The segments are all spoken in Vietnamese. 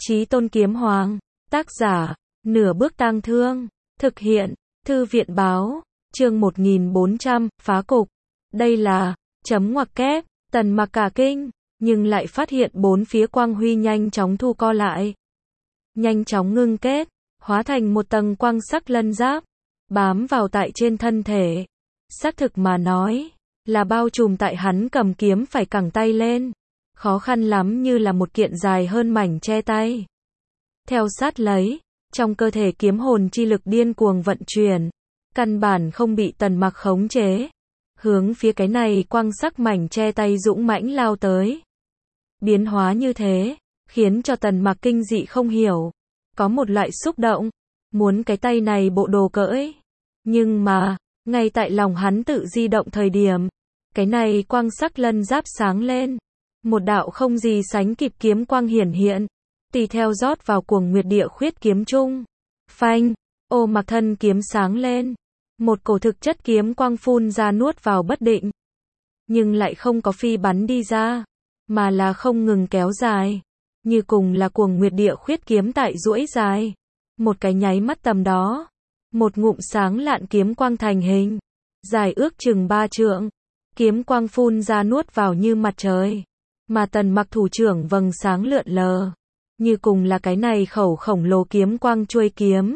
Chí Tôn Kiếm Hoàng, tác giả, Nửa Bước Tang Thương, thực hiện, Thư viện báo, chương 1400, phá cục. Đây là, chấm ngoặc kép, Tần Mặc cả kinh, nhưng lại phát hiện bốn phía quang huy nhanh chóng thu co lại. Nhanh chóng ngưng kết, hóa thành một tầng quang sắc lân giáp, bám vào tại trên thân thể. Xác thực mà nói, là bao trùm tại hắn cầm kiếm phải cẳng tay lên. Khó khăn lắm như là một kiện dài hơn mảnh che tay. Theo sát lấy, trong cơ thể kiếm hồn chi lực điên cuồng vận chuyển, căn bản không bị Tần Mặc khống chế. Hướng phía cái này quang sắc mảnh che tay dũng mãnh lao tới. Biến hóa như thế, khiến cho Tần Mặc kinh dị không hiểu. Có một loại xúc động, muốn cái tay này bộ đồ cỡi. Nhưng mà, ngay tại lòng hắn tự di động thời điểm, cái này quang sắc lân giáp sáng lên. Một đạo không gì sánh kịp kiếm quang hiển hiện, tùy theo rót vào cuồng nguyệt địa khuyết kiếm trung. Phanh, ô mặc thân kiếm sáng lên. Một cổ thực chất kiếm quang phun ra nuốt vào bất định. Nhưng lại không có phi bắn đi ra, mà là không ngừng kéo dài. Như cùng là cuồng nguyệt địa khuyết kiếm tại duỗi dài. Một cái nháy mắt tầm đó, một ngụm sáng lạn kiếm quang thành hình. Dài ước chừng 3 trượng. Kiếm quang phun ra nuốt vào như mặt trời. Mà Tần Mặc thủ trưởng vầng sáng lượn lờ. Như cùng là cái này khẩu khổng lồ kiếm quang chuôi kiếm.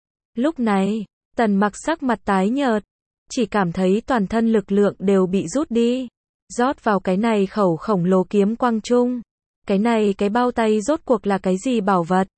Lúc này, Tần Mặc sắc mặt tái nhợt. Chỉ cảm thấy toàn thân lực lượng đều bị rút đi. Rót vào cái này khẩu khổng lồ kiếm quang chung. Cái này cái bao tay rốt cuộc là cái gì bảo vật?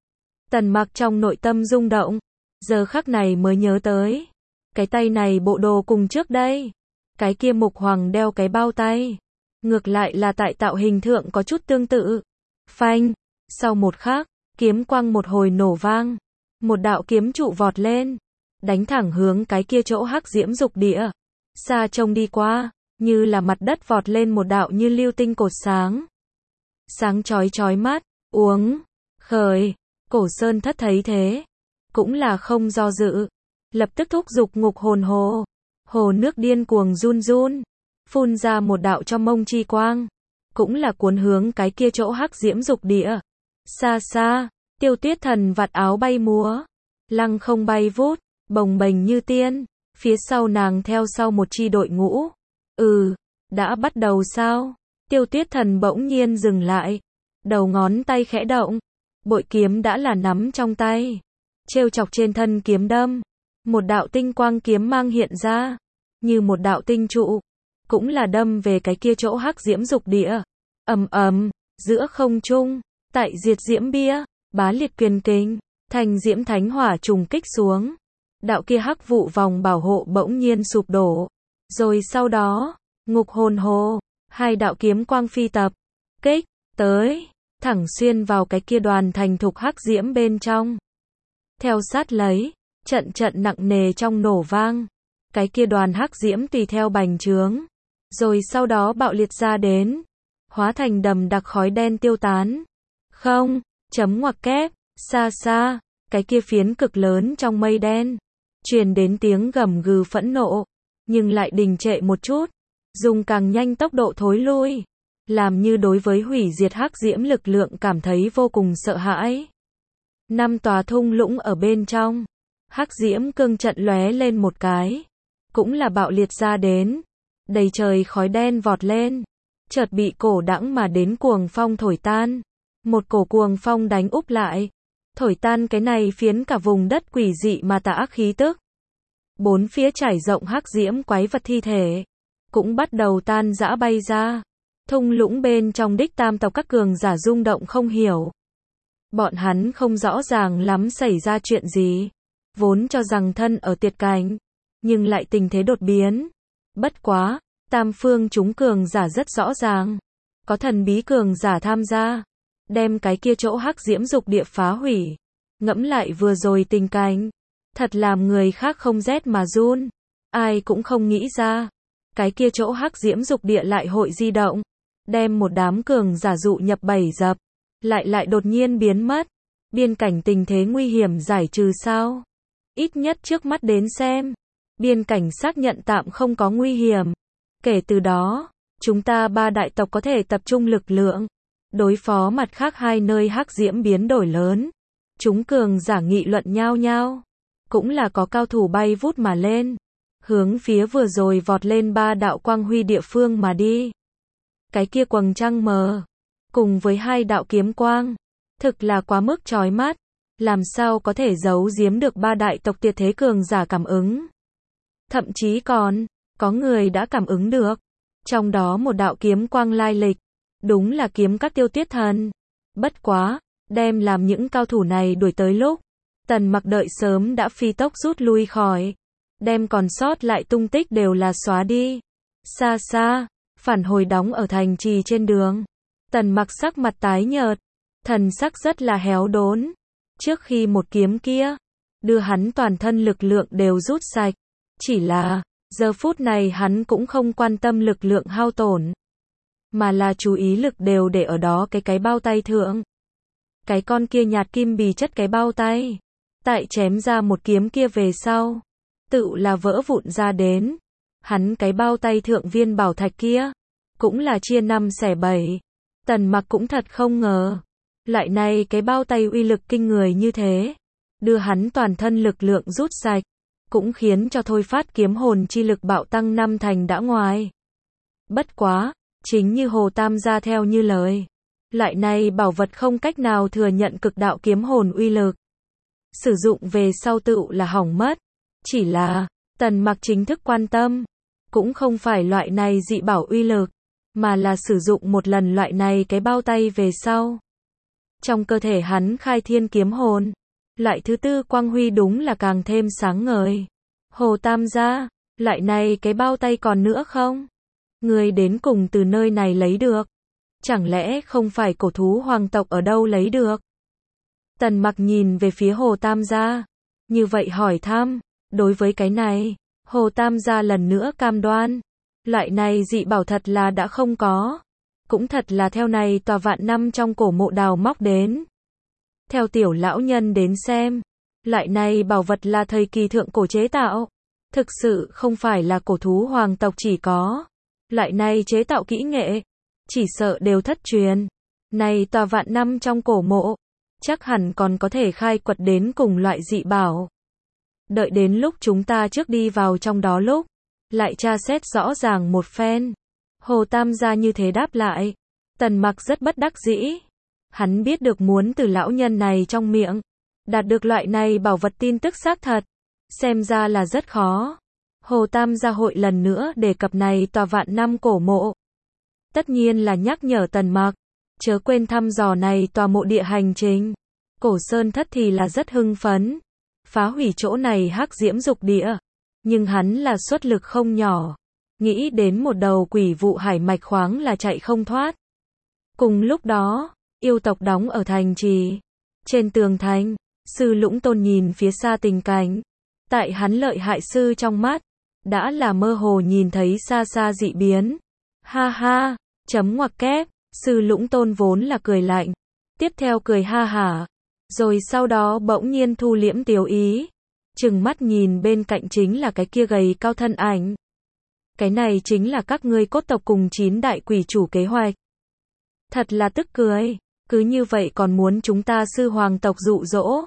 Tần Mặc trong nội tâm rung động. Giờ khắc này mới nhớ tới. Cái tay này bộ đồ cùng trước đây. Cái kia Mục Hoàng đeo cái bao tay. Ngược lại là tại tạo hình thượng có chút tương tự. Phanh, sau một khắc, kiếm quang một hồi nổ vang. Một đạo kiếm trụ vọt lên, đánh thẳng hướng cái kia chỗ hắc diễm dục địa. Xa trông đi qua, như là mặt đất vọt lên một đạo như lưu tinh cột sáng. Sáng chói chói mắt, uống, khởi, Cổ Sơn Thất thấy thế. Cũng là không do dự. Lập tức thúc giục ngục hồn hồ. Hồ nước điên cuồng run run. Phun ra một đạo cho mông chi quang. Cũng là cuốn hướng cái kia chỗ hắc diễm dục địa. Xa xa, Tiêu Tuyết Thần vạt áo bay múa. Lăng không bay vút, bồng bềnh như tiên. Phía sau nàng theo sau một chi đội ngũ. Đã bắt đầu sao? Tiêu Tuyết Thần bỗng nhiên dừng lại. Đầu ngón tay khẽ động. Bội kiếm đã là nắm trong tay. Trêu chọc trên thân kiếm đâm. Một đạo tinh quang kiếm mang hiện ra. Như một đạo tinh trụ. Cũng là đâm về cái kia chỗ hắc diễm dục địa. Ầm ầm, giữa không trung, tại diệt diễm bia, bá liệt quyền kình, thành diễm thánh hỏa trùng kích xuống. Đạo kia hắc vụ vòng bảo hộ bỗng nhiên sụp đổ. Rồi sau đó, ngục hồn hồ, hai đạo kiếm quang phi tập, kích, tới, thẳng xuyên vào cái kia đoàn thành thục hắc diễm bên trong. Theo sát lấy, trận trận nặng nề trong nổ vang. Cái kia đoàn hắc diễm tùy theo bành trướng. Rồi sau đó bạo liệt ra đến. Hóa thành đầm đặc khói đen tiêu tán. Không, chấm ngoặc kép, xa xa, cái kia phiến cực lớn trong mây đen. Truyền đến tiếng gầm gừ phẫn nộ. Nhưng lại đình trệ một chút. Dùng càng nhanh tốc độ thối lui. Làm như đối với hủy diệt hắc diễm lực lượng cảm thấy vô cùng sợ hãi. 5 tòa thung lũng ở bên trong. Hắc diễm cương trận lóe lên một cái. Cũng là bạo liệt ra đến. Đầy trời khói đen vọt lên. Chợt bị cổ đãng mà đến cuồng phong thổi tan. Một cổ cuồng phong đánh úp lại. Thổi tan cái này phiến cả vùng đất quỷ dị mà tà ác khí tức. Bốn phía trải rộng hắc diễm quái vật thi thể. Cũng bắt đầu tan rã bay ra. Thung lũng bên trong đích tam tộc các cường giả rung động không hiểu. Bọn hắn không rõ ràng lắm xảy ra chuyện gì. Vốn cho rằng thân ở tuyệt cảnh. Nhưng lại tình thế đột biến. Bất quá, tam phương chúng cường giả rất rõ ràng. Có thần bí cường giả tham gia. Đem cái kia chỗ hắc diễm dục địa phá hủy. Ngẫm lại vừa rồi tình cảnh. Thật làm người khác không rét mà run. Ai cũng không nghĩ ra. Cái kia chỗ hắc diễm dục địa lại hội di động. Đem một đám cường giả dụ nhập bầy dập. Lại đột nhiên biến mất. Biên cảnh tình thế nguy hiểm giải trừ sao? Ít nhất trước mắt đến xem. Biên cảnh xác nhận tạm không có nguy hiểm. Kể từ đó, chúng ta 3 đại tộc có thể tập trung lực lượng. đối phó mặt khác hai nơi hắc diễm biến đổi lớn. Chúng cường giả nghị luận nhao nhao. Cũng là có cao thủ bay vút mà lên. Hướng phía vừa rồi vọt lên ba đạo quang huy địa phương mà đi. Cái kia quầng trăng mờ. Cùng với hai đạo kiếm quang. Thực là quá mức chói mắt. Làm sao có thể giấu giếm được ba đại tộc tuyệt thế cường giả cảm ứng. Thậm chí còn, có người đã cảm ứng được. Trong đó một đạo kiếm quang lai lịch. Đúng là kiếm các Tiêu Tuyết Thần. Bất quá, đem làm những cao thủ này đuổi tới lúc. Tần Mặc đợi sớm đã phi tốc rút lui khỏi. Đem còn sót lại tung tích đều là xóa đi. Xa xa, phản hồi đóng ở thành trì trên đường. Tần Mặc sắc mặt tái nhợt. Thần sắc rất là héo đốn. Trước khi một kiếm kia, đưa hắn toàn thân lực lượng đều rút sạch. Chỉ là, giờ phút này hắn cũng không quan tâm lực lượng hao tổn. Mà là chú ý lực đều để ở đó cái bao tay thượng. Cái con kia nhạt kim bì chất cái bao tay. Tại chém ra một kiếm kia về sau. Tự là vỡ vụn ra đến. Hắn cái bao tay thượng viên bảo thạch kia. Cũng là chia 5 xẻ 7. Tần Mặc cũng thật không ngờ. Lại này cái bao tay uy lực kinh người như thế. Đưa hắn toàn thân lực lượng rút sạch. Cũng khiến cho thôi phát kiếm hồn chi lực bạo tăng 5 thành đã ngoài. Bất quá, chính như Hồ Tam gia theo như lời. Lại này bảo vật không cách nào thừa nhận cực đạo kiếm hồn uy lực. Sử dụng về sau tự là hỏng mất. Chỉ là, Tần Mặc chính thức quan tâm. Cũng không phải loại này dị bảo uy lực. Mà là sử dụng một lần loại này cái bao tay về sau. Trong cơ thể hắn khai thiên kiếm hồn. Loại thứ tư quang huy đúng là càng thêm sáng ngời. Hồ Tam gia, lại này cái bao tay còn nữa không? Người đến cùng từ nơi này lấy được. Chẳng lẽ không phải cổ thú hoàng tộc ở đâu lấy được? Tần Mặc nhìn về phía Hồ Tam gia. Như vậy hỏi thăm. Đối với cái này, Hồ Tam gia lần nữa cam đoan. Loại này dị bảo thật là đã không có. Cũng thật là theo này tòa vạn năm trong cổ mộ đào móc đến. Theo tiểu lão nhân đến xem. Loại này bảo vật là thời kỳ thượng cổ chế tạo. Thực sự không phải là cổ thú hoàng tộc chỉ có. Loại này chế tạo kỹ nghệ. Chỉ sợ đều thất truyền. Này tòa vạn năm trong cổ mộ. Chắc hẳn còn có thể khai quật đến cùng loại dị bảo. Đợi đến lúc chúng ta trước đi vào trong đó lúc. Lại tra xét rõ ràng một phen. Hồ Tam gia như thế đáp lại. Tần Mặc rất bất đắc dĩ. Hắn biết được muốn từ lão nhân này trong miệng. Đạt được loại này bảo vật tin tức xác thật. Xem ra là rất khó. Hồ Tam gia hội lần nữa đề cập này tòa vạn năm cổ mộ. Tất nhiên là nhắc nhở Tần Mặc. Chớ quên thăm dò này tòa mộ địa hành trình. Cổ Sơn Thất thì là rất hưng phấn. Phá hủy chỗ này hắc diễm dục địa. Nhưng hắn là xuất lực không nhỏ. Nghĩ đến một đầu quỷ vụ hải mạch khoáng là chạy không thoát. Cùng lúc đó, yêu tộc đóng ở thành trì. Trên tường thành, Sư Lũng Tôn nhìn phía xa tình cảnh. Tại hắn lợi hại sư trong mắt, đã là mơ hồ nhìn thấy xa xa dị biến. Ha ha, chấm ngoặc kép, Sư Lũng Tôn vốn là cười lạnh. Tiếp theo cười ha hả. Rồi sau đó bỗng nhiên thu liễm tiếu ý. Chừng mắt nhìn bên cạnh chính là cái kia gầy cao thân ảnh. Cái này chính là các ngươi cốt tộc cùng 9 đại quỷ chủ kế hoạch. Thật là tức cười. Cứ như vậy còn muốn chúng ta sư hoàng tộc dụ dỗ.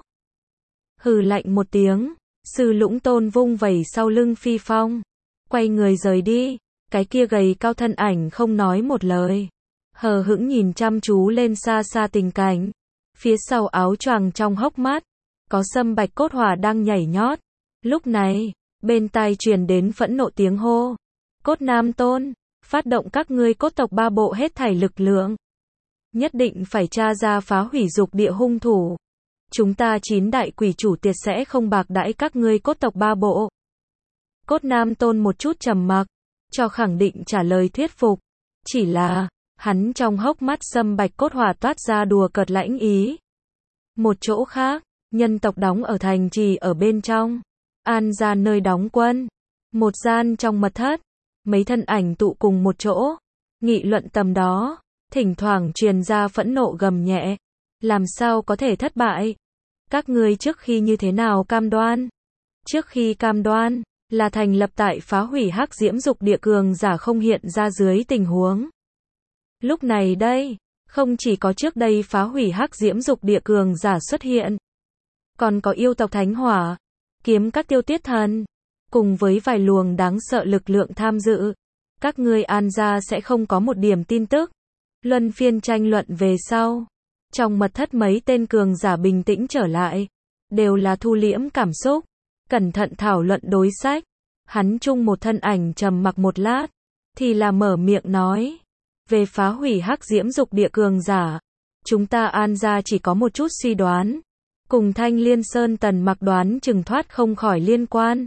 Hừ lạnh một tiếng. Sư Lũng Tôn vung vẩy sau lưng phi phong. Quay người rời đi. Cái kia gầy cao thân ảnh không nói một lời. Hờ hững nhìn chăm chú lên xa xa tình cảnh. Phía sau áo choàng trong hốc mắt. Có sâm bạch cốt hỏa đang nhảy nhót. Lúc này, bên tai truyền đến phẫn nộ tiếng hô. Cốt Nam Tôn, phát động các ngươi cốt tộc 3 bộ hết thảy lực lượng. Nhất định phải tra ra phá hủy dục địa hung thủ. Chúng ta 9 đại quỷ chủ tiệt sẽ không bạc đãi các ngươi cốt tộc 3 bộ. Cốt Nam Tôn một chút trầm mặc, cho khẳng định trả lời thuyết phục. Chỉ là, hắn trong hốc mắt sâm bạch cốt hỏa toát ra đùa cợt lãnh ý. Một chỗ khác, nhân tộc đóng ở thành trì ở bên trong. An gia nơi đóng quân. Một gian trong mật thất. Mấy thân ảnh tụ cùng một chỗ. Nghị luận tầm đó. Thỉnh thoảng truyền ra phẫn nộ gầm nhẹ. Làm sao có thể thất bại? Các ngươi trước khi như thế nào cam đoan? Trước khi cam đoan, là thành lập tại phá hủy hắc diễm dục địa cường giả không hiện ra dưới tình huống. Lúc này đây, Không chỉ có trước đây phá hủy hắc diễm dục địa cường giả xuất hiện, còn có yêu tộc Thánh Hỏa, kiếm các tiêu tiết thần, cùng với vài luồng đáng sợ lực lượng tham dự. Các ngươi An gia sẽ không có một điểm tin tức. Luân phiên tranh luận về sau, trong mật thất mấy tên cường giả bình tĩnh trở lại, đều là thu liễm cảm xúc, cẩn thận thảo luận đối sách. Hắn chung một thân ảnh trầm mặc một lát, thì là mở miệng nói, về phá hủy hắc diễm dục địa cường giả, chúng ta An gia chỉ có một chút suy đoán, cùng Thanh Liên Sơn Tần Mặc đoán chừng thoát không khỏi liên quan.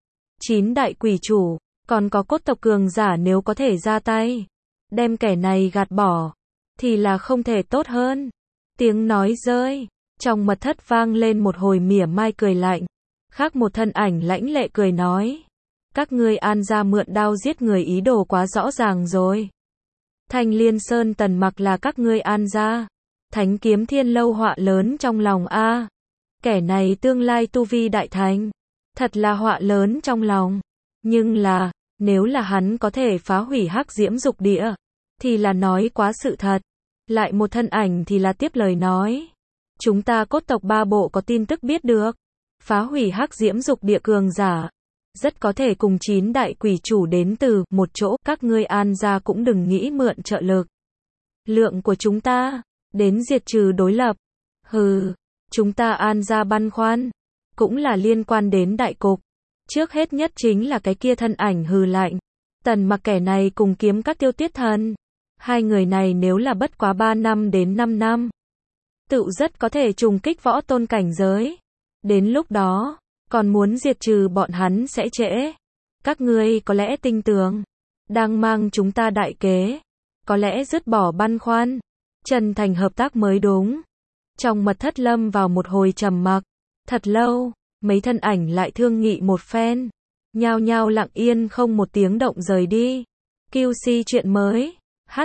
9 đại quỷ chủ, còn có cốt tộc cường giả nếu có thể ra tay, đem kẻ này gạt bỏ, thì là không thể tốt hơn. Tiếng nói rơi, trong mật thất vang lên một hồi mỉa mai cười lạnh. Khác một thân ảnh lãnh lệ cười nói, các ngươi An gia mượn đao giết người ý đồ quá rõ ràng rồi. Thanh Liên Sơn Tần Mặc là các ngươi An gia, Thánh Kiếm Thiên Lâu họa lớn trong lòng a. Kẻ này tương lai tu vi đại thánh, thật là họa lớn trong lòng. Nhưng là, nếu là hắn có thể phá hủy hắc diễm dục địa, thì là nói quá sự thật. Lại một thân ảnh thì là tiếp lời nói, chúng ta cốt tộc ba bộ có tin tức biết được, phá hủy hắc diễm dục địa cường giả, rất có thể cùng 9 đại quỷ chủ đến từ một chỗ. Các ngươi An gia cũng đừng nghĩ mượn trợ lực lượng của chúng ta đến diệt trừ đối lập. Hừ, chúng ta An gia băn khoăn, cũng là liên quan đến đại cục. Trước hết nhất chính là cái kia thân ảnh hừ lạnh. Tần Mặc kẻ này cùng kiếm các tiêu tiết thần, hai người này nếu là bất quá 3 năm đến 5 năm, tự rất có thể trùng kích võ tôn cảnh giới. Đến lúc đó, còn muốn diệt trừ bọn hắn sẽ trễ. Các ngươi có lẽ tin tưởng, đang mang chúng ta đại kế, có lẽ dứt bỏ băn khoăn, chân thành hợp tác mới đúng. Trong mật thất lâm vào một hồi trầm mặc, thật lâu, mấy thân ảnh lại thương nghị một phen, nhao nhao lặng yên không một tiếng động rời đi. QC chuyện mới,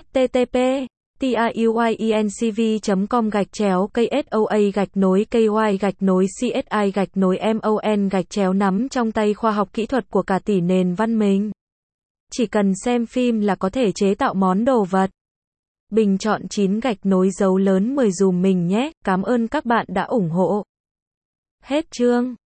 http://tiuyencv.com/KSOA-KY-CSI-MON nắm trong tay khoa học kỹ thuật của cả tỷ nền văn minh. Chỉ cần xem phim là có thể chế tạo món đồ vật. Bình chọn 9 dấu lớn 10 dùm mình nhé. Cảm ơn các bạn đã ủng hộ. Hết chương.